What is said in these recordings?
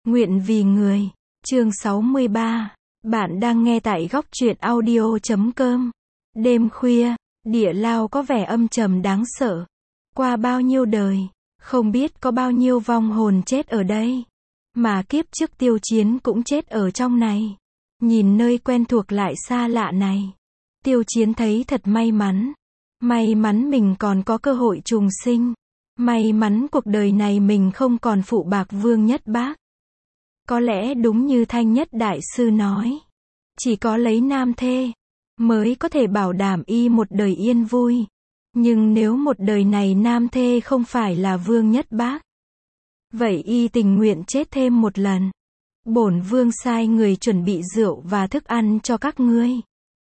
Nguyện vì người. Chương 63. Bạn đang nghe tại góc truyện audio.com. Đêm khuya, địa lao có vẻ âm trầm đáng sợ. Qua bao nhiêu đời, không biết có bao nhiêu vong hồn chết ở đây. Mà kiếp trước Tiêu Chiến cũng chết ở trong này. Nhìn nơi quen thuộc lại xa lạ này, Tiêu Chiến thấy thật may mắn. May mắn mình còn có cơ hội trùng sinh. May mắn cuộc đời này mình không còn phụ bạc Vương Nhất Bác. Có lẽ đúng như Thanh Nhất Đại Sư nói, chỉ có lấy nam thê mới có thể bảo đảm y một đời yên vui. Nhưng nếu một đời này nam thê không phải là Vương Nhất Bác, vậy y tình nguyện chết thêm một lần. Bổn Vương sai người chuẩn bị rượu và thức ăn cho các ngươi.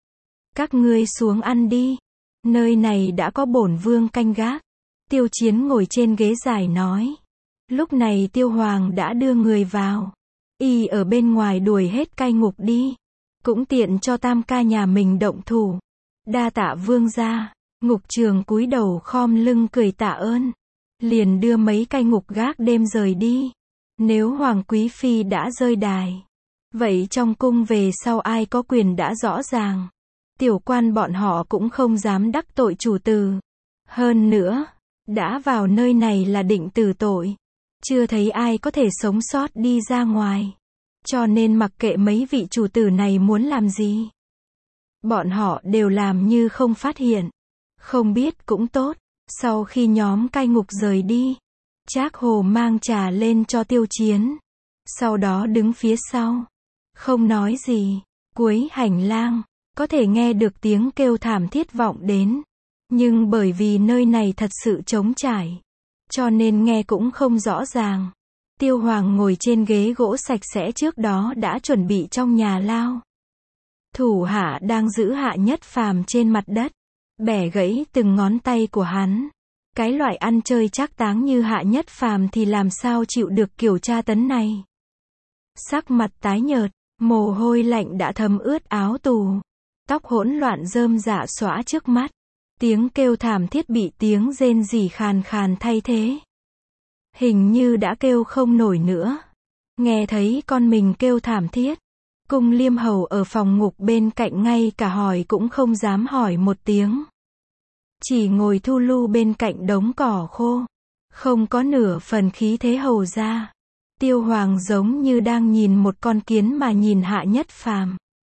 Các ngươi xuống ăn đi. Nơi này đã có bổn Vương canh gác. Tiêu Chiến ngồi trên ghế dài nói. Lúc này Tiêu Hoàng đã đưa người vào. Y ở bên ngoài đuổi hết cai ngục đi. Cũng tiện cho tam ca nhà mình động thủ. Đa tạ Vương gia. Ngục trường cúi đầu khom lưng cười tạ ơn. Liền đưa mấy cai ngục gác đêm rời đi. Nếu Hoàng Quý Phi đã rơi đài, vậy trong cung về sau ai có quyền đã rõ ràng. Tiểu quan bọn họ cũng không dám đắc tội chủ tử. Hơn nữa, đã vào nơi này là định tử tội. Chưa thấy ai có thể sống sót đi ra ngoài. Cho nên mặc kệ mấy vị chủ tử này muốn làm gì, bọn họ đều làm như không phát hiện. Không biết cũng tốt. Sau khi nhóm cai ngục rời đi, Trác Hồ mang trà lên cho Tiêu Chiến. Sau đó đứng phía sau, không nói gì. Cuối hành lang, có thể nghe được tiếng kêu thảm thiết vọng đến. Nhưng bởi vì nơi này thật sự trống trải, cho nên nghe cũng không rõ ràng. Tiêu Hoàng ngồi trên ghế gỗ sạch sẽ trước đó đã chuẩn bị trong nhà lao. Thủ hạ đang giữ Hạ Nhất Phàm trên mặt đất, bẻ gãy từng ngón tay của hắn. Cái loại ăn chơi trác táng như Hạ Nhất Phàm thì làm sao chịu được kiểu tra tấn này. Sắc mặt tái nhợt, mồ hôi lạnh đã thấm ướt áo tù. Tóc hỗn loạn rơm rạ xõa trước mắt. Tiếng kêu thảm thiết bị tiếng rên rỉ khàn khàn thay thế. Hình như đã kêu không nổi nữa. Nghe thấy con mình kêu thảm thiết, Cung Liêm Hầu ở phòng ngục bên cạnh ngay cả hỏi cũng không dám hỏi một tiếng. Chỉ ngồi thu lu bên cạnh đống cỏ khô. Không có nửa phần khí thế hầu ra. Tiêu Hoàng giống như đang nhìn một con kiến mà nhìn Hạ Nhất Phàm.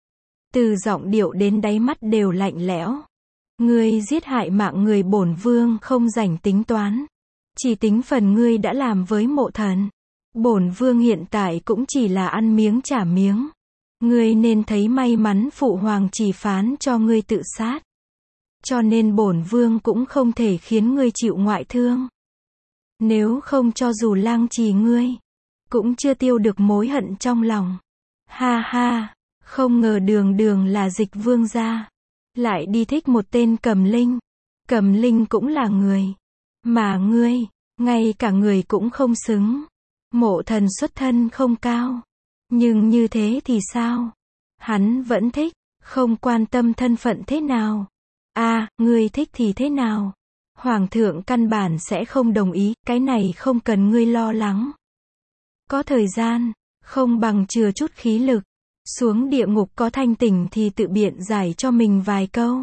Từ giọng điệu đến đáy mắt đều lạnh lẽo. Ngươi giết hại mạng người bổn Vương không rảnh tính toán. Chỉ tính phần ngươi đã làm với mộ thần. Bổn Vương hiện tại cũng chỉ là ăn miếng trả miếng. Ngươi nên thấy may mắn phụ hoàng chỉ phán cho ngươi tự sát. Cho nên bổn Vương cũng không thể khiến ngươi chịu ngoại thương. Nếu không cho dù lang trì ngươi, cũng chưa tiêu được mối hận trong lòng. Ha ha, không ngờ đường đường là Dịch Vương gia, lại đi thích một tên Cầm Linh. Cầm Linh cũng là người. Mà ngươi, ngay cả người cũng không xứng. Mộ thần xuất thân không cao. Nhưng như thế thì sao? Hắn vẫn thích, không quan tâm thân phận thế nào. Ngươi thích thì thế nào? Hoàng thượng căn bản sẽ không đồng ý, cái này không cần ngươi lo lắng. Có thời gian, không bằng chừa chút khí lực. Xuống địa ngục có thanh tỉnh thì tự biện giải cho mình vài câu.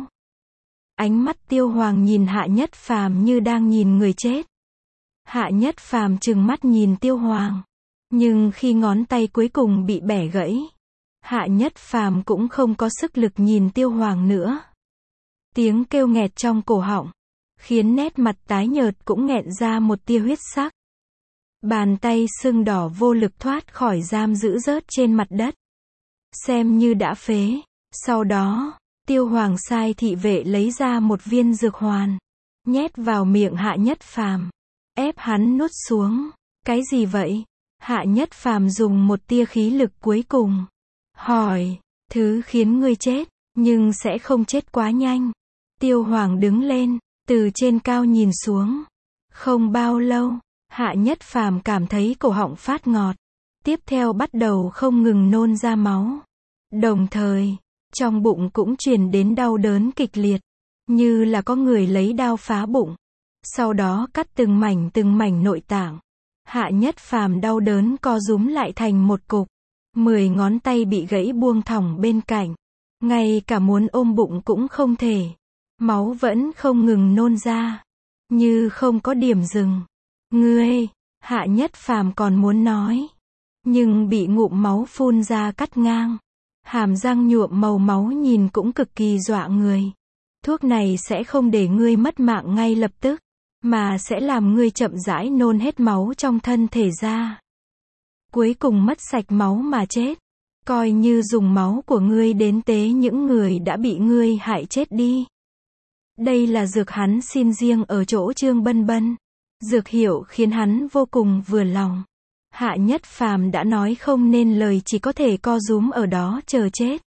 Ánh mắt Tiêu Hoàng nhìn Hạ Nhất Phàm như đang nhìn người chết. Hạ Nhất Phàm trừng mắt nhìn Tiêu Hoàng. Nhưng khi ngón tay cuối cùng bị bẻ gãy, Hạ Nhất Phàm cũng không có sức lực nhìn Tiêu Hoàng nữa. Tiếng kêu nghẹt trong cổ họng, khiến nét mặt tái nhợt cũng nghẹn ra một tia huyết sắc. Bàn tay sưng đỏ vô lực thoát khỏi giam giữ rớt trên mặt đất. Xem như đã phế. Sau đó, Tiêu Hoàng sai thị vệ lấy ra một viên dược hoàn, nhét vào miệng Hạ Nhất Phàm, ép hắn nuốt xuống. Cái gì vậy? Hạ Nhất Phàm dùng một tia khí lực cuối cùng, hỏi, thứ khiến ngươi chết, nhưng sẽ không chết quá nhanh. Tiêu Hoàng đứng lên, từ trên cao nhìn xuống. Không bao lâu, Hạ Nhất Phàm cảm thấy cổ họng phát ngọt. Tiếp theo bắt đầu không ngừng nôn ra máu. Đồng thời, trong bụng cũng truyền đến đau đớn kịch liệt, như là có người lấy đao phá bụng. Sau đó cắt từng mảnh nội tạng. Hạ Nhất Phàm đau đớn co rúm lại thành một cục. 10 ngón tay bị gãy buông thõng bên cạnh. Ngay cả muốn ôm bụng cũng không thể. Máu vẫn không ngừng nôn ra. Như không có điểm dừng. Ngươi, Hạ Nhất Phàm còn muốn nói. Nhưng bị ngụm máu phun ra cắt ngang. Hàm răng nhuộm màu máu nhìn cũng cực kỳ dọa người. Thuốc này sẽ không để ngươi mất mạng ngay lập tức, mà sẽ làm ngươi chậm rãi nôn hết máu trong thân thể ra. Cuối cùng mất sạch máu mà chết. Coi như dùng máu của ngươi đến tế những người đã bị ngươi hại chết đi. Đây là dược hắn xin riêng ở chỗ Trương Bân Bân. Dược hiệu khiến hắn vô cùng vừa lòng. Hạ Nhất Phàm đã nói không nên lời, chỉ có thể co rúm ở đó chờ chết.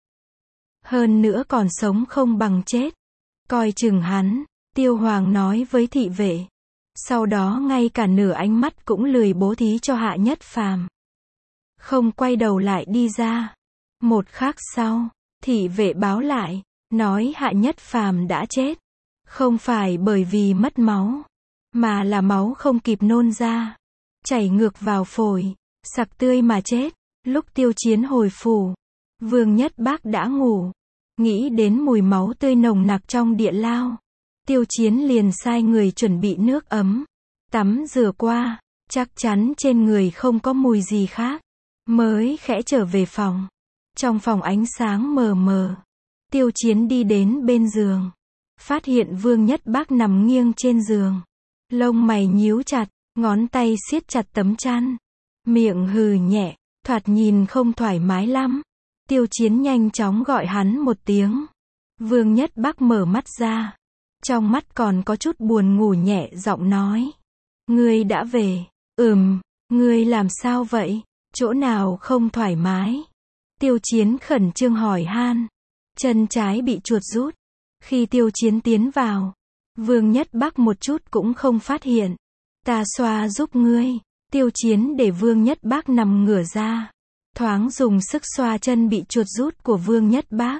Hơn nữa còn sống không bằng chết. Coi chừng hắn, Tiêu Hoàng nói với thị vệ. Sau đó ngay cả nửa ánh mắt cũng lười bố thí cho Hạ Nhất Phàm. Không quay đầu lại đi ra. Một khắc sau, thị vệ báo lại, nói Hạ Nhất Phàm đã chết. Không phải bởi vì mất máu, mà là máu không kịp nôn ra. Chảy ngược vào phổi, sặc tươi mà chết. Lúc Tiêu Chiến hồi phủ, Vương Nhất Bác đã ngủ. Nghĩ đến mùi máu tươi nồng nặc trong địa lao, Tiêu Chiến liền sai người chuẩn bị nước ấm, tắm rửa qua, chắc chắn trên người không có mùi gì khác, mới khẽ trở về phòng. Trong phòng ánh sáng mờ mờ, Tiêu Chiến đi đến bên giường, phát hiện Vương Nhất Bác nằm nghiêng trên giường, lông mày nhíu chặt, ngón tay siết chặt tấm chăn, miệng hừ nhẹ, thoạt nhìn không thoải mái lắm. Tiêu Chiến nhanh chóng gọi hắn một tiếng. Vương Nhất Bác mở mắt ra, trong mắt còn có chút buồn ngủ, nhẹ giọng nói: Ngươi đã về? Ngươi làm sao vậy? Chỗ nào không thoải mái? Tiêu Chiến khẩn trương hỏi han. Chân trái bị chuột rút. Khi Tiêu Chiến tiến vào, Vương Nhất Bác một chút cũng không phát hiện. Ta xoa giúp ngươi. Tiêu Chiến để Vương Nhất Bác nằm ngửa ra, thoáng dùng sức xoa chân bị chuột rút của Vương Nhất Bác.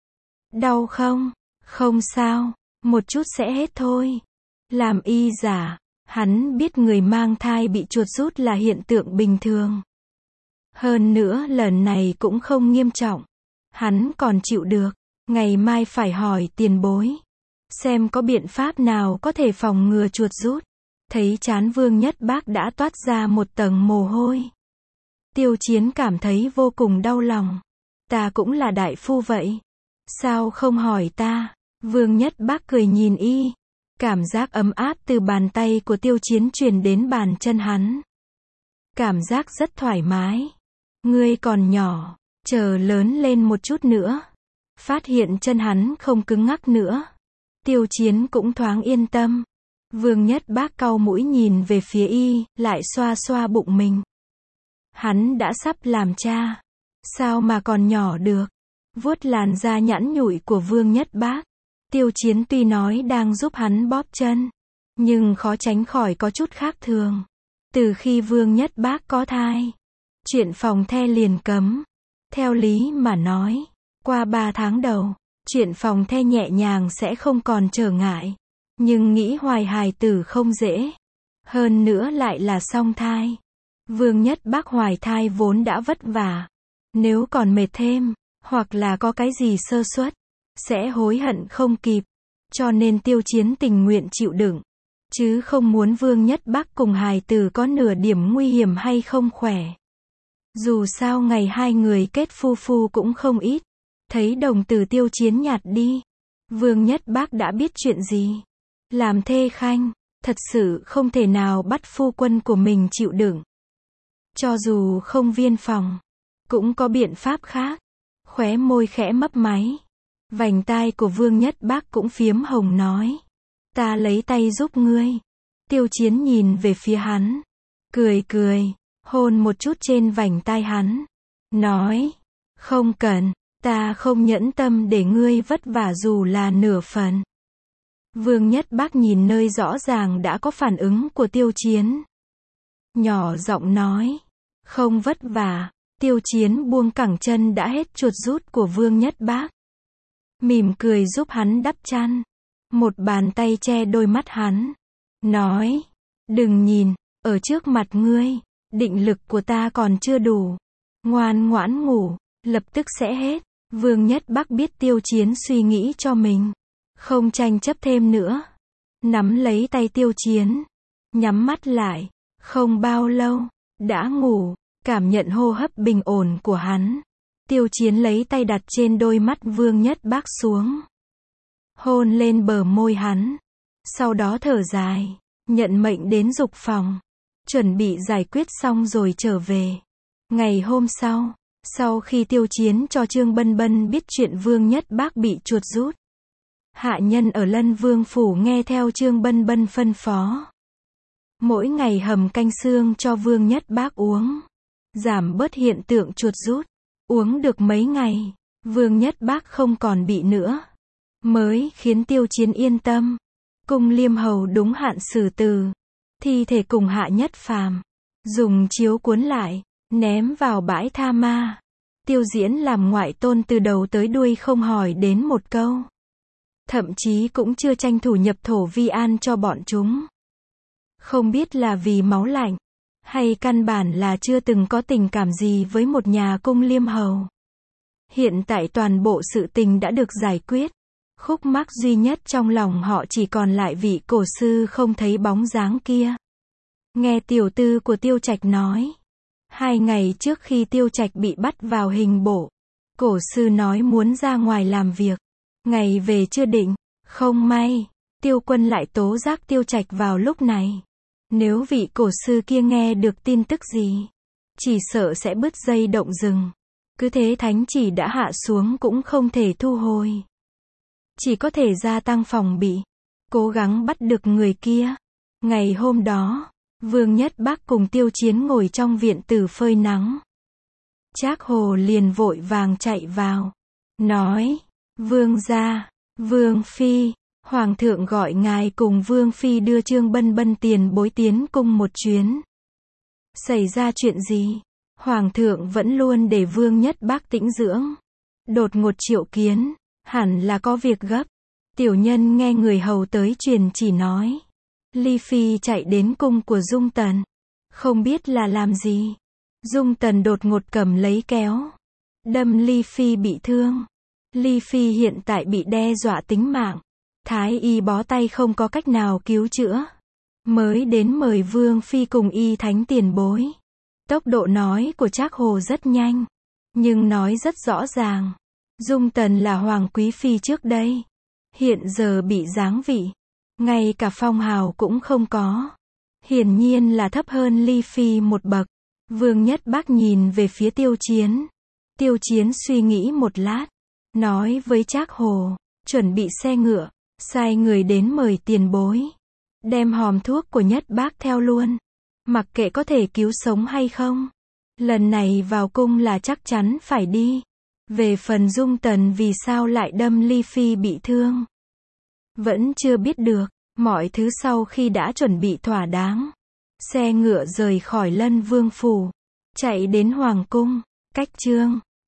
Đau không? Không sao, một chút sẽ hết thôi. Làm y giả, hắn biết người mang thai bị chuột rút là hiện tượng bình thường. Hơn nữa lần này cũng không nghiêm trọng. Hắn còn chịu được. Ngày mai phải hỏi tiền bối, xem có biện pháp nào có thể phòng ngừa chuột rút. Thấy trán Vương Nhất Bác đã toát ra một tầng mồ hôi. Tiêu Chiến cảm thấy vô cùng đau lòng. Ta cũng là đại phu vậy. Sao không hỏi ta? Vương Nhất Bác cười nhìn y. Cảm giác ấm áp từ bàn tay của Tiêu Chiến truyền đến bàn chân hắn. Cảm giác rất thoải mái. Ngươi còn nhỏ, chờ lớn lên một chút nữa. Phát hiện chân hắn không cứng ngắc nữa, Tiêu Chiến cũng thoáng yên tâm. Vương Nhất Bác cau mũi nhìn về phía y, lại xoa xoa bụng mình. Hắn đã sắp làm cha, sao mà còn nhỏ được? Vuốt làn da nhẵn nhụi của Vương Nhất Bác. Tiêu Chiến tuy nói đang giúp hắn bóp chân, nhưng khó tránh khỏi có chút khác thường. Từ khi Vương Nhất Bác có thai, chuyện phòng the liền cấm. Theo lý mà nói, qua 3 tháng đầu, chuyện phòng the nhẹ nhàng sẽ không còn trở ngại. Nhưng nghĩ hoài hài tử không dễ. Hơn nữa lại là song thai. Vương Nhất Bác hoài thai vốn đã vất vả. Nếu còn mệt thêm, hoặc là có cái gì sơ suất, sẽ hối hận không kịp. Cho nên Tiêu Chiến tình nguyện chịu đựng, chứ không muốn Vương Nhất Bác cùng hài tử có nửa điểm nguy hiểm hay không khỏe. Dù sao ngày hai người kết phu cũng không ít. Thấy đồng tử Tiêu Chiến nhạt đi, Vương Nhất Bác đã biết chuyện gì. Làm thê khanh, thật sự không thể nào bắt phu quân của mình chịu đựng. Cho dù không viên phòng, cũng có biện pháp khác. Khóe môi khẽ mấp máy. Vành tai của Vương Nhất Bác cũng phiếm hồng nói: Ta lấy tay giúp ngươi. Tiêu Chiến nhìn về phía hắn, cười cười, hôn một chút trên vành tai hắn. Nói: Không cần, ta không nhẫn tâm để ngươi vất vả dù là nửa phần. Vương Nhất Bác nhìn nơi rõ ràng đã có phản ứng của Tiêu Chiến, nhỏ giọng nói: Không vất vả. Tiêu Chiến buông cẳng chân đã hết chuột rút của Vương Nhất Bác, mỉm cười giúp hắn đắp chăn. Một bàn tay che đôi mắt hắn, nói: Đừng nhìn, ở trước mặt ngươi, định lực của ta còn chưa đủ. Ngoan ngoãn ngủ, lập tức sẽ hết. Vương Nhất Bắc biết Tiêu Chiến suy nghĩ cho mình, không tranh chấp thêm nữa. Nắm lấy tay Tiêu Chiến, nhắm mắt lại, không bao lâu, đã ngủ, cảm nhận hô hấp bình ổn của hắn. Tiêu Chiến lấy tay đặt trên đôi mắt Vương Nhất Bắc xuống, hôn lên bờ môi hắn, sau đó thở dài, nhận mệnh đến dục phòng, chuẩn bị giải quyết xong rồi trở về. Ngày hôm sau khi Tiêu Chiến cho Trương Bân Bân biết chuyện Vương Nhất Bắc bị chuột rút, hạ nhân ở Lân Vương phủ nghe theo Trương Bân Bân phân phó, mỗi ngày hầm canh xương cho Vương Nhất Bắc uống, giảm bớt hiện tượng chuột rút. Uống được mấy ngày, Vương Nhất Bắc không còn bị nữa, mới khiến Tiêu Chiến yên tâm. Cung Liêm Hầu đúng hạn xử tử, thi thể cùng Hạ Nhất Phàm dùng chiếu cuốn lại, ném vào bãi tha ma. Tiêu Diễn làm ngoại tôn từ đầu tới đuôi không hỏi đến một câu, thậm chí cũng chưa tranh thủ nhập thổ vi an cho bọn chúng. Không biết là vì máu lạnh, hay căn bản là chưa từng có tình cảm gì với một nhà Cung Liêm Hầu. Hiện tại toàn bộ sự tình đã được giải quyết. Khúc mắc duy nhất trong lòng họ chỉ còn lại vị cổ sư không thấy bóng dáng kia. Nghe tiểu tư của Tiêu Trạch nói, 2 ngày trước khi Tiêu Trạch bị bắt vào hình bộ, cổ sư nói muốn ra ngoài làm việc, ngày về chưa định. Không may, Tiêu Quân lại tố giác Tiêu Trạch vào lúc này. Nếu vị cổ sư kia nghe được tin tức gì, chỉ sợ sẽ bứt dây động rừng. Cứ thế thánh chỉ đã hạ xuống cũng không thể thu hồi, chỉ có thể gia tăng phòng bị, cố gắng bắt được người kia. Ngày hôm đó, Vương Nhất Bắc cùng Tiêu Chiến ngồi trong viện tử phơi nắng. Trác Hồ liền vội vàng chạy vào, nói, Vương gia, Vương phi, Hoàng thượng gọi ngài cùng Vương phi đưa Trương Bân Bân tiền bối tiến cung một chuyến. Xảy ra chuyện gì? Hoàng thượng vẫn luôn để Vương Nhất Bắc tĩnh dưỡng, đột ngột triệu kiến, hẳn là có việc gấp. Tiểu nhân nghe người hầu tới truyền chỉ nói, Ly Phi chạy đến cung của Dung Tần, không biết là làm gì. Dung Tần đột ngột cầm lấy kéo, đâm Ly Phi bị thương. Ly Phi hiện tại bị đe dọa tính mạng, thái y bó tay không có cách nào cứu chữa, mới đến mời Vương Phi cùng y thánh tiền bối. Tốc độ nói của Trác Hồ rất nhanh, nhưng nói rất rõ ràng. Dung Tần là Hoàng Quý Phi trước đây, hiện giờ bị giáng vị, ngay cả phong hào cũng không có, hiển nhiên là thấp hơn Ly Phi một bậc. Vương Nhất Bắc nhìn về phía Tiêu Chiến. Tiêu Chiến suy nghĩ một lát, nói với Trác Hồ, chuẩn bị xe ngựa, sai người đến mời tiền bối, đem hòm thuốc của Nhất Bắc theo luôn, mặc kệ có thể cứu sống hay không, lần này vào cung là chắc chắn phải đi. Về phần Dung Tần vì sao lại đâm Ly Phi bị thương, vẫn chưa biết được. Mọi thứ sau khi đã chuẩn bị thỏa đáng, xe ngựa rời khỏi Lân Vương phủ, chạy đến Hoàng cung. Cách chương